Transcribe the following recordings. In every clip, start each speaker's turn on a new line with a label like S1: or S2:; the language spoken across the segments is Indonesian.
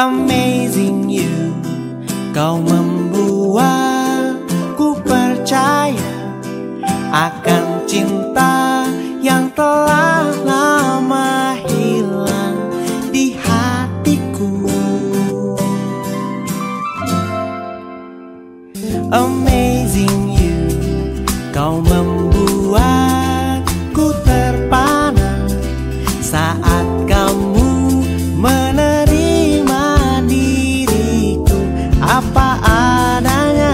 S1: Amazing you, kau membuatku percaya akan cinta yang telah lama hilang di hatiku. Amazing you, kau membuatku terpana saat kamu menerima diriku apa adanya.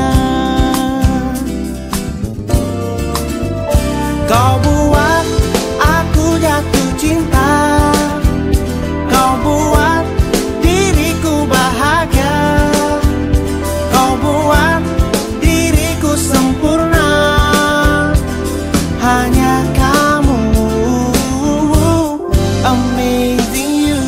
S1: Kau buat aku jatuh cinta, kau buat diriku bahagia, kau buat diriku sempurna. Hanya kamu, amazing you.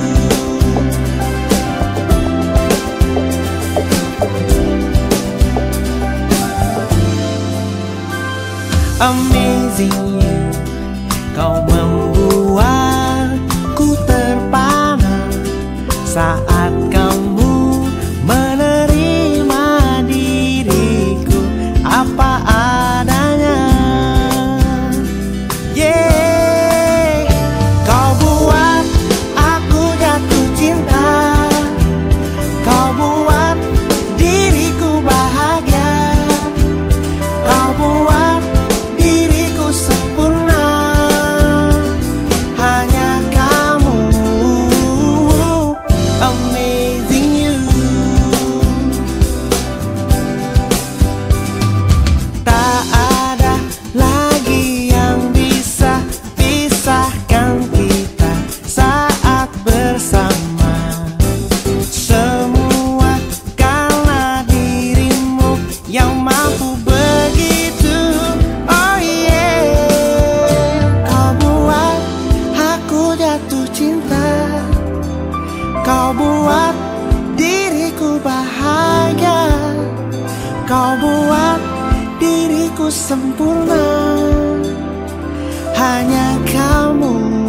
S1: Amazing you, kau membuatku terpana saat kamu menerima diriku apa adanya. Yeah, kau buat aku jatuh cinta, kau buat diriku bahagia, kau buat diriku sempurna. Hanya kamu, amazing you. Tak ada lagi yang bisa pisahkan kita saat bersama. Semua karena dirimu yang mampu begitu. Oh yeah, kau buat aku jatuh cinta, kau buat diriku bahagia, kau buat diriku sempurna. Hanya kamu.